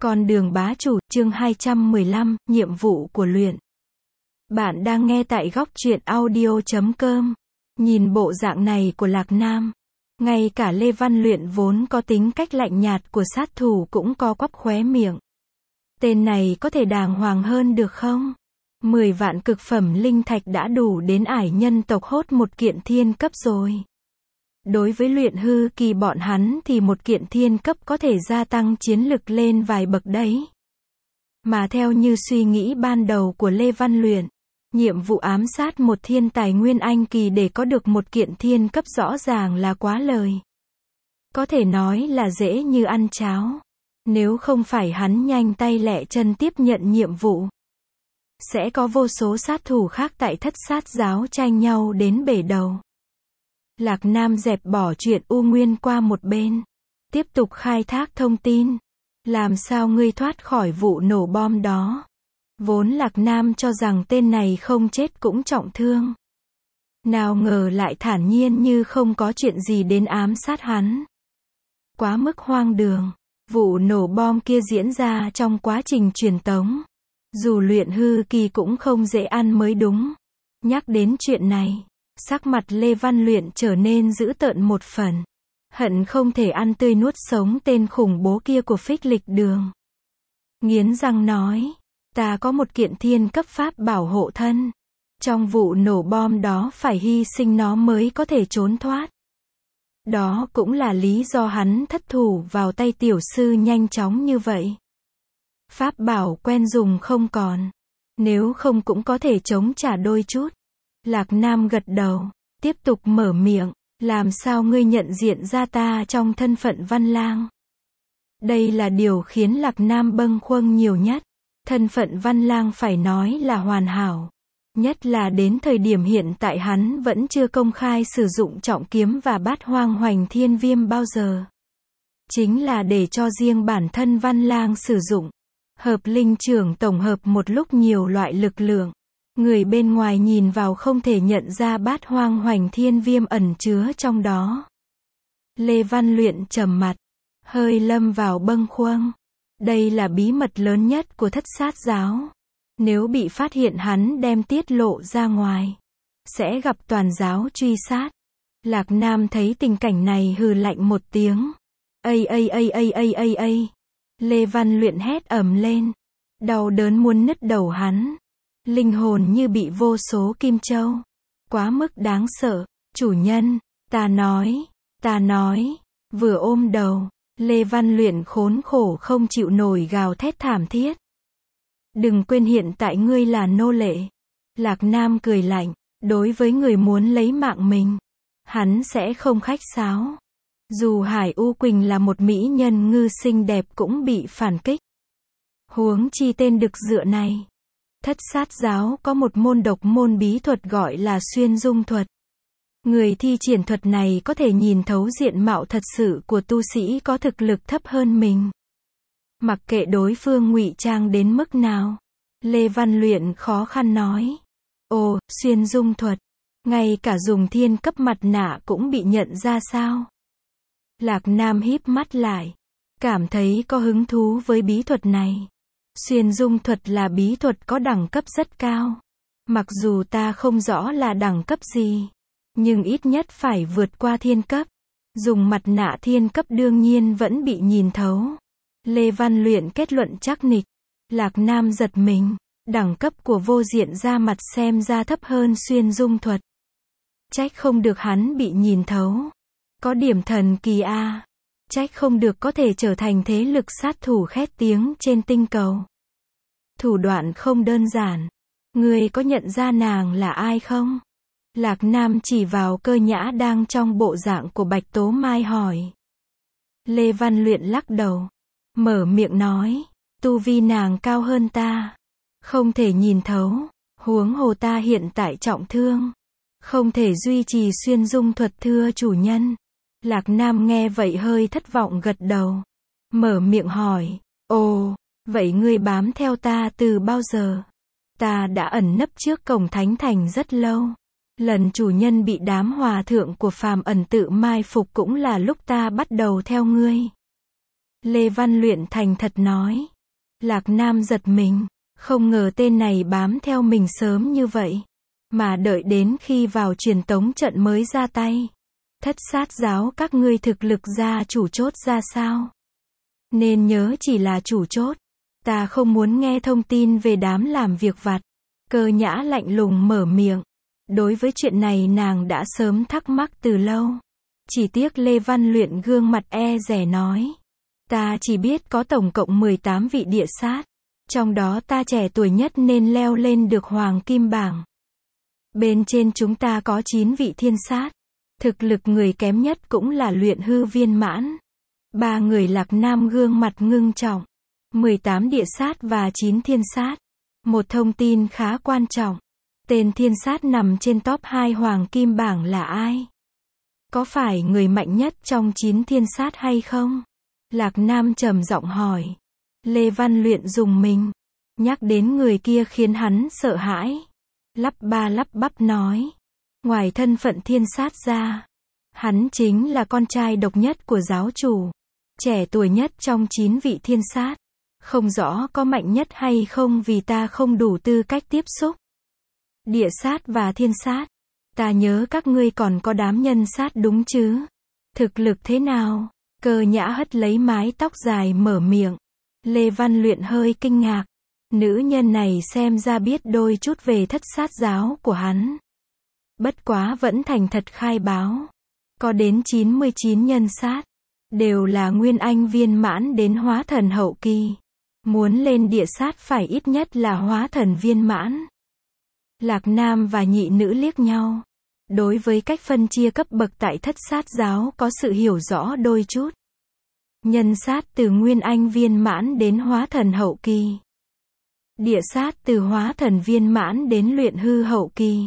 Con đường bá chủ, chương 215, nhiệm vụ của luyện. Bạn đang nghe tại góc truyện audio.com. Nhìn bộ dạng này của Lạc Nam, ngay cả Lê Văn Luyện vốn có tính cách lạnh nhạt của sát thủ cũng co quắp khóe miệng. Tên này có thể đàng hoàng hơn được không? 10 vạn cực phẩm linh thạch đã đủ đến ải nhân tộc hốt một kiện thiên cấp rồi. Đối với luyện hư kỳ bọn hắn thì một kiện thiên cấp có thể gia tăng chiến lực lên vài bậc đấy. Mà theo như suy nghĩ ban đầu của Lê Văn Luyện, nhiệm vụ ám sát một thiên tài nguyên anh kỳ để có được một kiện thiên cấp rõ ràng là quá lời. Có thể nói là dễ như ăn cháo. Nếu không phải hắn nhanh tay lẹ chân tiếp nhận nhiệm vụ, sẽ có vô số sát thủ khác tại Thất Sát Giáo tranh nhau đến bể đầu. Lạc Nam dẹp bỏ chuyện U Nguyên qua một bên, tiếp tục khai thác thông tin. Làm sao ngươi thoát khỏi vụ nổ bom đó? Vốn Lạc Nam cho rằng tên này không chết cũng trọng thương. Nào ngờ lại thản nhiên như không có chuyện gì đến ám sát hắn. Quá mức hoang đường. Vụ nổ bom kia diễn ra trong quá trình truyền tống. Dù luyện hư kỳ cũng không dễ ăn mới đúng. Nhắc đến chuyện này, sắc mặt Lê Văn Luyện trở nên dữ tợn một phần. Hận không thể ăn tươi nuốt sống tên khủng bố kia của Phích Lịch Đường. Nghiến răng nói, ta có một kiện thiên cấp pháp bảo hộ thân. Trong vụ nổ bom đó phải hy sinh nó mới có thể trốn thoát. Đó cũng là lý do hắn thất thủ vào tay tiểu sư nhanh chóng như vậy. Pháp bảo quen dùng không còn. Nếu không cũng có thể chống trả đôi chút. Lạc Nam gật đầu, tiếp tục mở miệng, làm sao ngươi nhận diện ra ta trong thân phận Văn Lang? Đây là điều khiến Lạc Nam bâng khuâng nhiều nhất. Thân phận Văn Lang phải nói là hoàn hảo. Nhất là đến thời điểm hiện tại hắn vẫn chưa công khai sử dụng trọng kiếm và bát hoang hoành thiên viêm bao giờ. Chính là để cho riêng bản thân Văn Lang sử dụng. Hợp linh trưởng tổng hợp một lúc nhiều loại lực lượng. Người bên ngoài nhìn vào không thể nhận ra bát hoang hoành thiên viêm ẩn chứa trong đó. Lê Văn Luyện trầm mặt, hơi lâm vào bâng khuâng. Đây là bí mật lớn nhất của Thất Sát Giáo. Nếu bị phát hiện hắn đem tiết lộ ra ngoài, sẽ gặp toàn giáo truy sát. Lạc Nam thấy tình cảnh này hừ lạnh một tiếng. Ây. Lê Văn Luyện hét ầm lên. Đau đớn muốn nứt đầu hắn. Linh hồn như bị vô số kim châu. Quá mức đáng sợ. Chủ nhân, ta nói. Vừa ôm đầu, Lê Văn Luyện khốn khổ không chịu nổi gào thét thảm thiết. Đừng quên hiện tại ngươi là nô lệ. Lạc Nam cười lạnh. Đối với người muốn lấy mạng mình, hắn sẽ không khách sáo. Dù Hải U Quỳnh là một mỹ nhân ngư xinh đẹp cũng bị phản kích. Huống chi tên đực dựa này. Thất Sát Giáo có một môn độc môn bí thuật gọi là xuyên dung thuật. Người thi triển thuật này có thể nhìn thấu diện mạo thật sự của tu sĩ có thực lực thấp hơn mình. Mặc kệ đối phương ngụy trang đến mức nào. Lê Văn Luyện khó khăn nói. Ồ, xuyên dung thuật. Ngay cả dùng thiên cấp mặt nạ cũng bị nhận ra sao? Lạc Nam híp mắt lại. Cảm thấy có hứng thú với bí thuật này. Xuyên dung thuật là bí thuật có đẳng cấp rất cao. Mặc dù ta không rõ là đẳng cấp gì, nhưng ít nhất phải vượt qua thiên cấp. Dùng mặt nạ thiên cấp đương nhiên vẫn bị nhìn thấu. Lê Văn Luyện kết luận chắc nịch. Lạc Nam giật mình. Đẳng cấp của vô diện ra mặt xem ra thấp hơn xuyên dung thuật. Trách không được hắn bị nhìn thấu. Có điểm thần kỳ a. Trách không được có thể trở thành thế lực sát thủ khét tiếng trên tinh cầu. Thủ đoạn không đơn giản. Ngươi có nhận ra nàng là ai không? Lạc Nam chỉ vào Cơ Nhã đang trong bộ dạng của Bạch Tố Mai hỏi. Lê Văn Luyện lắc đầu. Mở miệng nói. Tu vi nàng cao hơn ta. Không thể nhìn thấu. Huống hồ ta hiện tại trọng thương. Không thể duy trì xuyên dung thuật thưa chủ nhân. Lạc Nam nghe vậy hơi thất vọng gật đầu. Mở miệng hỏi. Ồ, vậy ngươi bám theo ta từ bao giờ? Ta đã ẩn nấp trước cổng Thánh Thành rất lâu. Lần chủ nhân bị đám hòa thượng của phàm ẩn tự mai phục cũng là lúc ta bắt đầu theo ngươi. Lê Văn Luyện thành thật nói. Lạc Nam giật mình, không ngờ tên này bám theo mình sớm như vậy. Mà đợi đến khi vào truyền tống trận mới ra tay. Thất sát giáo các ngươi thực lực gia chủ chốt ra sao? Nên nhớ chỉ là chủ chốt. Ta không muốn nghe thông tin về đám làm việc vặt. Cơ Nhã lạnh lùng mở miệng. Đối với chuyện này nàng đã sớm thắc mắc từ lâu. Chỉ tiếc Lê Văn Luyện gương mặt e dè nói. Ta chỉ biết có tổng cộng 18 vị địa sát. Trong đó ta trẻ tuổi nhất nên leo lên được hoàng kim bảng. Bên trên chúng ta có 9 vị thiên sát. Thực lực người kém nhất cũng là luyện hư viên mãn. 3 người Lạc Nam gương mặt ngưng trọng. 18 địa sát và 9 thiên sát. Một thông tin khá quan trọng. Tên thiên sát nằm trên top 2 hoàng kim bảng là ai? Có phải người mạnh nhất trong 9 thiên sát hay không? Lạc Nam trầm giọng hỏi. Lê Văn Luyện rùng mình. Nhắc đến người kia khiến hắn sợ hãi. Lắp ba lắp bắp nói. Ngoài thân phận thiên sát ra, hắn chính là con trai độc nhất của giáo chủ. Trẻ tuổi nhất trong 9 vị thiên sát. Không rõ có mạnh nhất hay không vì ta không đủ tư cách tiếp xúc. Địa sát và thiên sát. Ta nhớ các ngươi còn có đám nhân sát đúng chứ? Thực lực thế nào? Cơ Nhã hất lấy mái tóc dài mở miệng. Lê Văn Luyện hơi kinh ngạc. Nữ nhân này xem ra biết đôi chút về thất sát giáo của hắn. Bất quá vẫn thành thật khai báo. Có đến 99 nhân sát. Đều là nguyên anh viên mãn đến hóa thần hậu kỳ. Muốn lên địa sát phải ít nhất là hóa thần viên mãn. Lạc Nam và nhị nữ liếc nhau. Đối với cách phân chia cấp bậc tại thất sát giáo có sự hiểu rõ đôi chút. Nhân sát từ nguyên anh viên mãn đến hóa thần hậu kỳ. Địa sát từ hóa thần viên mãn đến luyện hư hậu kỳ.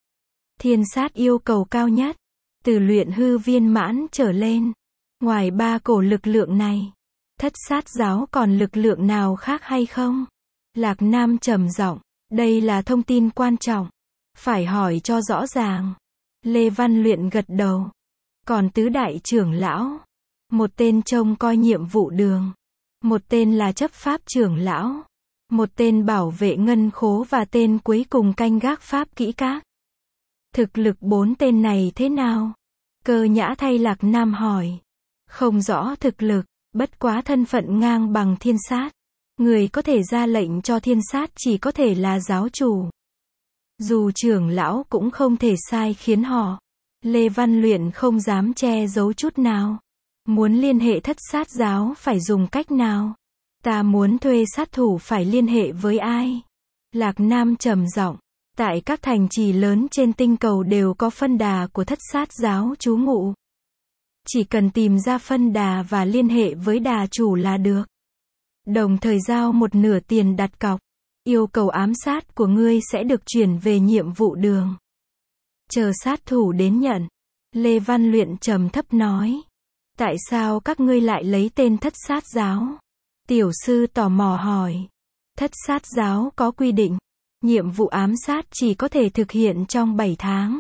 Thiên sát yêu cầu cao nhất. Từ luyện hư viên mãn trở lên. Ngoài 3 cổ lực lượng này. Thất sát giáo còn lực lượng nào khác hay không? Lạc Nam trầm giọng. Đây là thông tin quan trọng. Phải hỏi cho rõ ràng. Lê Văn Luyện gật đầu. Còn tứ đại trưởng lão. Một tên trông coi nhiệm vụ đường. Một tên là chấp pháp trưởng lão. Một tên bảo vệ ngân khố và tên cuối cùng canh gác pháp kỹ các. Thực lực 4 tên này thế nào? Cơ Nhã thay Lạc Nam hỏi. Không rõ thực lực, bất quá thân phận ngang bằng thiên sát. Người có thể ra lệnh cho thiên sát chỉ có thể là giáo chủ. Dù trưởng lão cũng không thể sai khiến họ. Lê Văn Luyện không dám che giấu chút nào. Muốn liên hệ thất sát giáo phải dùng cách nào? Ta muốn thuê sát thủ phải liên hệ với ai? Lạc Nam trầm giọng. Tại các thành trì lớn trên tinh cầu đều có phân đà của thất sát giáo trú ngụ. Chỉ cần tìm ra phân đà và liên hệ với đà chủ là được. Đồng thời giao một nửa tiền đặt cọc. Yêu cầu ám sát của ngươi sẽ được chuyển về nhiệm vụ đường. Chờ sát thủ đến nhận. Lê Văn Luyện trầm thấp nói. Tại sao các ngươi lại lấy tên thất sát giáo? Tiểu sư tò mò hỏi. Thất sát giáo có quy định. Nhiệm vụ ám sát chỉ có thể thực hiện trong 7 tháng.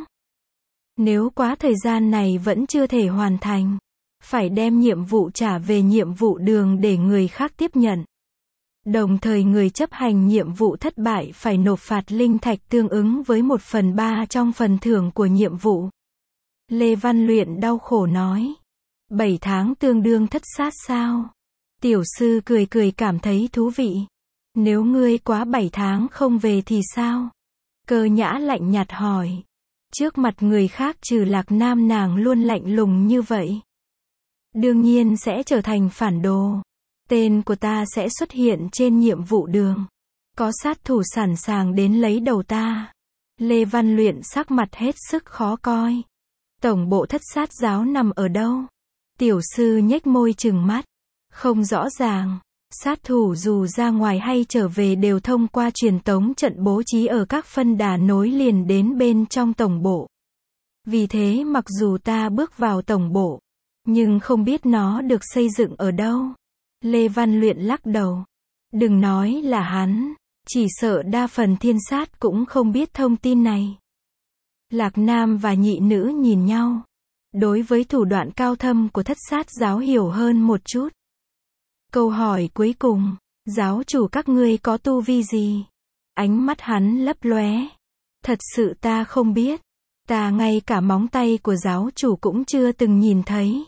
Nếu quá thời gian này vẫn chưa thể hoàn thành, phải đem nhiệm vụ trả về nhiệm vụ đường để người khác tiếp nhận. Đồng thời người chấp hành nhiệm vụ thất bại phải nộp phạt linh thạch tương ứng với 1/3 trong phần thưởng của nhiệm vụ. Lê Văn Luyện đau khổ nói. 7 tháng tương đương thất sát sao? Tiểu sư cười cười cảm thấy thú vị. Nếu ngươi quá 7 tháng không về thì sao? Cơ Nhã lạnh nhạt hỏi. Trước mặt người khác trừ Lạc Nam nàng luôn lạnh lùng như vậy. Đương nhiên sẽ trở thành phản đồ. Tên của ta sẽ xuất hiện trên nhiệm vụ đường. Có sát thủ sẵn sàng đến lấy đầu ta. Lê Văn Luyện sắc mặt hết sức khó coi. Tổng bộ thất sát giáo nằm ở đâu? Tiểu sư nhếch môi trừng mắt. Không rõ ràng. Sát thủ dù ra ngoài hay trở về đều thông qua truyền tống trận bố trí ở các phân đà nối liền đến bên trong tổng bộ. Vì thế mặc dù ta bước vào tổng bộ, nhưng không biết nó được xây dựng ở đâu. Lê Văn Luyện lắc đầu. Đừng nói là hắn, chỉ sợ đa phần thiên sát cũng không biết thông tin này. Lạc Nam và nhị nữ nhìn nhau. Đối với thủ đoạn cao thâm của thất sát giáo hiểu hơn một chút. Câu hỏi cuối cùng, giáo chủ các ngươi có tu vi gì? Ánh mắt hắn lấp lóe. Thật sự ta không biết. Ta ngay cả móng tay của giáo chủ cũng chưa từng nhìn thấy.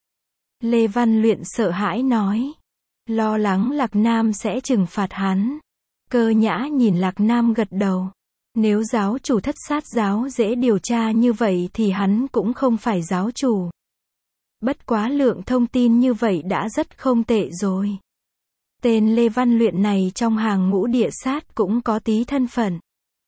Lê Văn Luyện sợ hãi nói. Lo lắng Lạc Nam sẽ trừng phạt hắn. Cơ Nhã nhìn Lạc Nam gật đầu. Nếu giáo chủ Thất Sát giáo dễ điều tra như vậy thì hắn cũng không phải giáo chủ. Bất quá lượng thông tin như vậy đã rất không tệ rồi. Tên Lê Văn Luyện này trong hàng ngũ địa sát cũng có tí thân phận.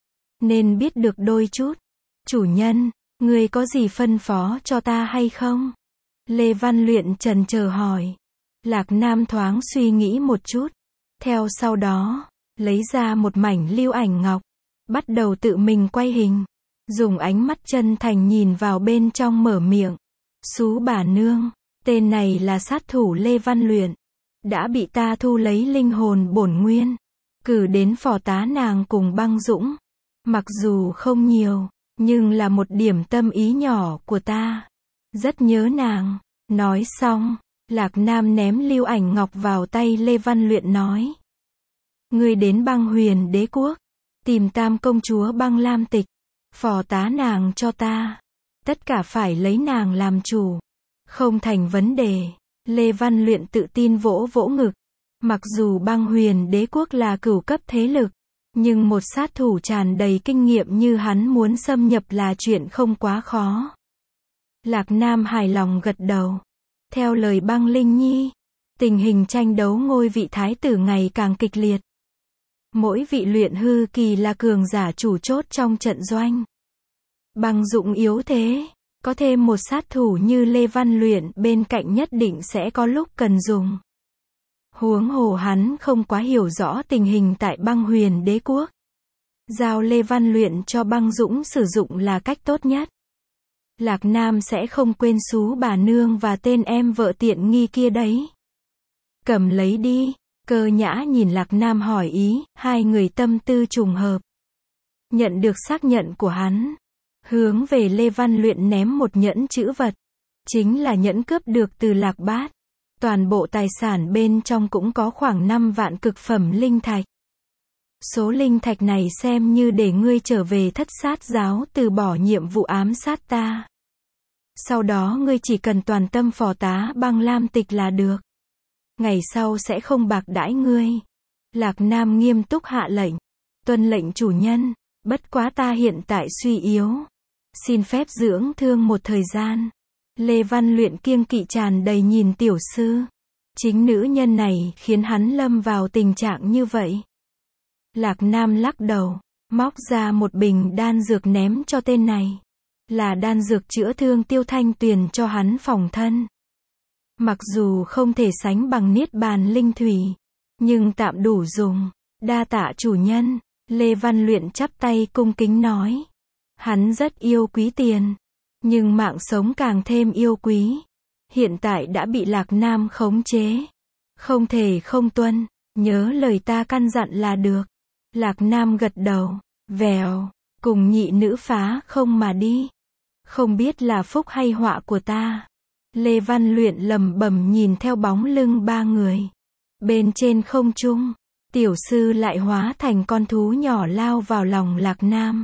Nên biết được đôi chút. Chủ nhân, người có gì phân phó cho ta hay không? Lê Văn Luyện chần chờ hỏi. Lạc Nam thoáng suy nghĩ một chút. Theo sau đó, lấy ra một mảnh lưu ảnh ngọc. Bắt đầu tự mình quay hình. Dùng ánh mắt chân thành nhìn vào bên trong mở miệng. Xú bà nương, tên này là sát thủ Lê Văn Luyện. Đã bị ta thu lấy linh hồn bổn nguyên. Cử đến phò tá nàng cùng Băng Dũng. Mặc dù không nhiều, nhưng là một điểm tâm ý nhỏ của ta. Rất nhớ nàng. Nói xong, Lạc Nam ném lưu ảnh ngọc vào tay Lê Văn Luyện nói. Ngươi đến Băng Huyền Đế Quốc. Tìm Tam công chúa Băng Lam Tịch. Phò tá nàng cho ta. Tất cả phải lấy nàng làm chủ. Không thành vấn đề. Lê Văn Luyện tự tin vỗ vỗ ngực. Mặc dù Băng Huyền Đế Quốc là cửu cấp thế lực, nhưng một sát thủ tràn đầy kinh nghiệm như hắn muốn xâm nhập là chuyện không quá khó. Lạc Nam hài lòng gật đầu. Theo lời Băng Linh Nhi, tình hình tranh đấu ngôi vị thái tử ngày càng kịch liệt. Mỗi vị luyện hư kỳ là cường giả chủ chốt trong trận doanh. Băng Dũng yếu thế, có thêm một sát thủ như Lê Văn Luyện bên cạnh nhất định sẽ có lúc cần dùng. Huống hồ hắn không quá hiểu rõ tình hình tại Băng Huyền Đế Quốc. Giao Lê Văn Luyện cho Băng Dũng sử dụng là cách tốt nhất. Lạc Nam sẽ không quên xú bà nương và tên em vợ tiện nghi kia đấy. Cầm lấy đi. Cơ Nhã nhìn Lạc Nam hỏi ý, hai người tâm tư trùng hợp. Nhận được xác nhận của hắn. Hướng về Lê Văn Luyện ném một nhẫn trữ vật. Chính là nhẫn cướp được từ Lạc Bát. Toàn bộ tài sản bên trong cũng có khoảng 5 vạn cực phẩm linh thạch. Số linh thạch này xem như để ngươi trở về Thất Sát giáo từ bỏ nhiệm vụ ám sát ta. Sau đó ngươi chỉ cần toàn tâm phò tá Băng Lam Tịch là được. Ngày sau sẽ không bạc đãi ngươi. Lạc Nam nghiêm túc hạ lệnh. Tuân lệnh chủ nhân. Bất quá ta hiện tại suy yếu. Xin phép dưỡng thương một thời gian. Lê Văn Luyện kiêng kỵ tràn đầy nhìn tiểu sư. Chính nữ nhân này khiến hắn lâm vào tình trạng như vậy. Lạc Nam lắc đầu. Móc ra một bình đan dược ném cho tên này. Là đan dược chữa thương Tiêu Thanh Tuyền cho hắn phòng thân. Mặc dù không thể sánh bằng Niết Bàn Linh Thủy, nhưng tạm đủ dùng. Đa tạ chủ nhân. Lê Văn Luyện chắp tay cung kính nói. Hắn rất yêu quý tiền, nhưng mạng sống càng thêm yêu quý. Hiện tại đã bị Lạc Nam khống chế. Không thể không tuân, nhớ lời ta căn dặn là được. Lạc Nam gật đầu, vèo, cùng nhị nữ phá không mà đi. Không biết là phúc hay họa của ta. Lê Văn Luyện lẩm bẩm nhìn theo bóng lưng ba người. Bên trên không trung, tiểu sư lại hóa thành con thú nhỏ lao vào lòng Lạc Nam.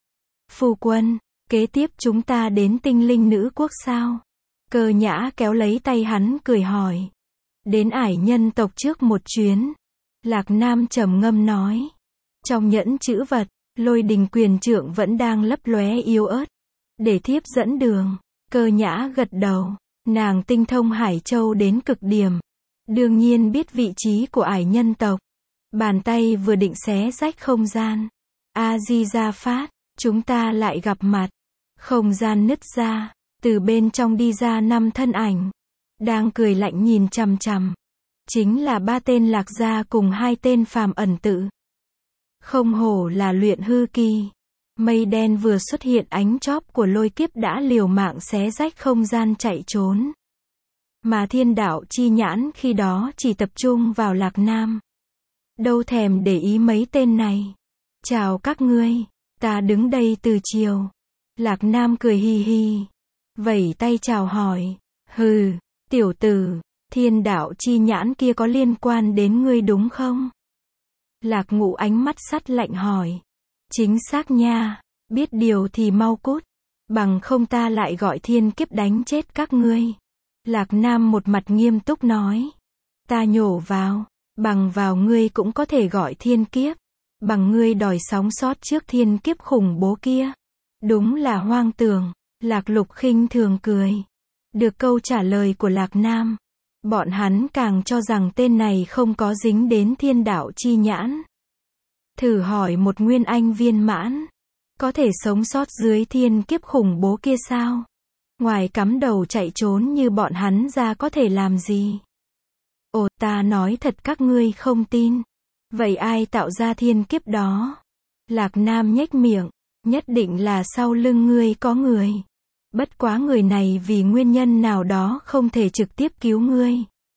Phu quân, kế tiếp chúng ta đến Tinh Linh Nữ Quốc sao? Cơ Nhã kéo lấy tay hắn cười hỏi. Đến Ải Nhân tộc trước một chuyến. Lạc Nam trầm ngâm nói. Trong nhẫn trữ vật, Lôi Đình Quyền Trượng vẫn đang lấp lóe yếu ớt. Để thiếp dẫn đường. Cơ Nhã gật đầu. Nàng tinh thông Hải Châu đến cực điểm. Đương nhiên biết vị trí của Ải Nhân tộc. Bàn tay vừa định xé rách không gian. A-di-đà Phát, chúng ta lại gặp mặt. Không gian nứt ra. Từ bên trong đi ra 5 thân ảnh. Đang cười lạnh nhìn chằm chằm. Chính là 3 tên Lạc gia cùng 2 tên phàm ẩn tự. Không hổ là luyện hư kỳ. Mây đen vừa xuất hiện, ánh chóp của lôi kiếp đã liều mạng xé rách không gian chạy trốn. Mà thiên đạo chi nhãn khi đó chỉ tập trung vào Lạc Nam. Đâu thèm để ý mấy tên này. Chào các ngươi, ta đứng đây từ chiều. Lạc Nam cười hi hi. Vẩy tay chào hỏi. Hừ, tiểu tử, Thiên đạo chi nhãn kia có liên quan đến ngươi đúng không? Lạc Ngũ ánh mắt sắt lạnh hỏi. Chính xác nha, biết điều thì mau cút, bằng không ta lại gọi thiên kiếp đánh chết các ngươi. Lạc Nam một mặt nghiêm túc nói. Ta nhổ vào, bằng vào ngươi cũng có thể gọi thiên kiếp, bằng ngươi đòi sóng sót trước thiên kiếp khủng bố kia. Đúng là hoang tưởng, Lạc Lục khinh thường cười. Được câu trả lời của Lạc Nam, bọn hắn càng cho rằng tên này không có dính đến thiên đạo chi nhãn. Thử hỏi một nguyên anh viên mãn, có thể sống sót dưới thiên kiếp khủng bố kia sao? Ngoài cắm đầu chạy trốn như bọn hắn ra có thể làm gì? Ồ, ta nói thật các ngươi không tin. Vậy ai tạo ra thiên kiếp đó? Lạc Nam nhếch miệng, nhất định là sau lưng ngươi có người. Bất quá người này vì nguyên nhân nào đó không thể trực tiếp cứu ngươi,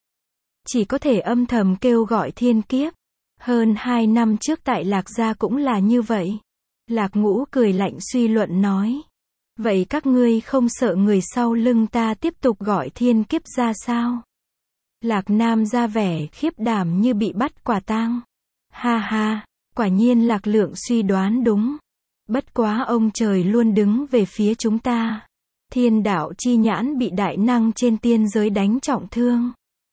chỉ có thể âm thầm kêu gọi thiên kiếp. Hơn 2 năm trước tại Lạc Gia cũng là như vậy. Lạc Ngũ cười lạnh suy luận nói. Vậy các ngươi không sợ người sau lưng ta tiếp tục gọi thiên kiếp ra sao? Lạc Nam ra vẻ khiếp đảm như bị bắt quả tang. Ha ha, quả nhiên Lạc Lượng suy đoán đúng. Bất quá ông trời luôn đứng về phía chúng ta. Thiên đạo chi nhãn bị đại năng trên tiên giới đánh trọng thương.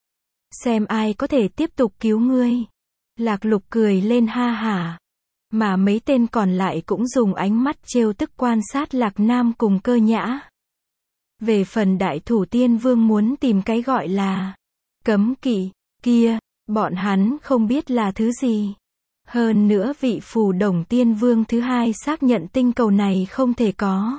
Xem ai có thể tiếp tục cứu ngươi. Lạc Lục cười lên ha hả. Mà mấy tên còn lại cũng dùng ánh mắt trêu tức quan sát Lạc Nam cùng Cơ Nhã. Về phần Đại Thủ Tiên Vương muốn tìm cái gọi là cấm kỵ kia, bọn hắn không biết là thứ gì. Hơn nữa vị Phù Đồng Tiên Vương thứ hai xác nhận tinh cầu này không thể có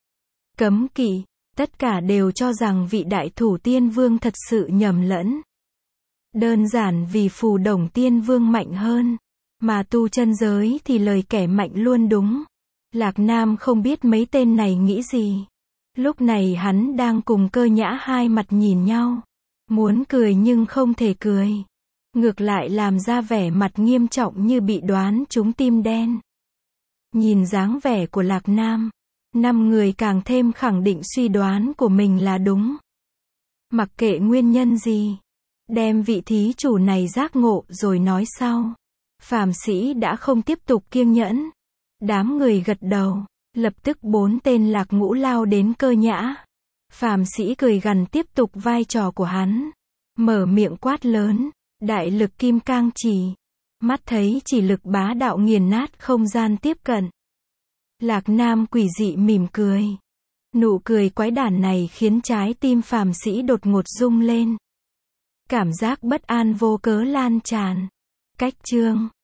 cấm kỵ, tất cả đều cho rằng vị Đại Thủ Tiên Vương thật sự nhầm lẫn. Đơn giản vì Phù Đồng Tiên Vương mạnh hơn, mà tu chân giới thì lời kẻ mạnh luôn đúng. Lạc Nam không biết mấy tên này nghĩ gì. Lúc này hắn đang cùng Cơ Nhã hai mặt nhìn nhau, muốn cười nhưng không thể cười. Ngược lại làm ra vẻ mặt nghiêm trọng như bị đoán trúng tim đen. Nhìn dáng vẻ của Lạc Nam, 5 người càng thêm khẳng định suy đoán của mình là đúng. Mặc kệ nguyên nhân gì, đem vị thí chủ này giác ngộ rồi nói sau. Phàm Sĩ đã không tiếp tục kiêng nhẫn. Đám người gật đầu, lập tức 4 tên Lạc Ngũ lao đến Cơ Nhã. Phàm Sĩ cười gằn tiếp tục vai trò của hắn, mở miệng quát lớn, đại lực kim cang chỉ. Mắt thấy chỉ lực bá đạo nghiền nát không gian tiếp cận. Lạc Nam quỷ dị mỉm cười. Nụ cười quái đản này khiến trái tim Phàm Sĩ đột ngột rung lên. Cảm giác bất an vô cớ lan tràn. Cách chương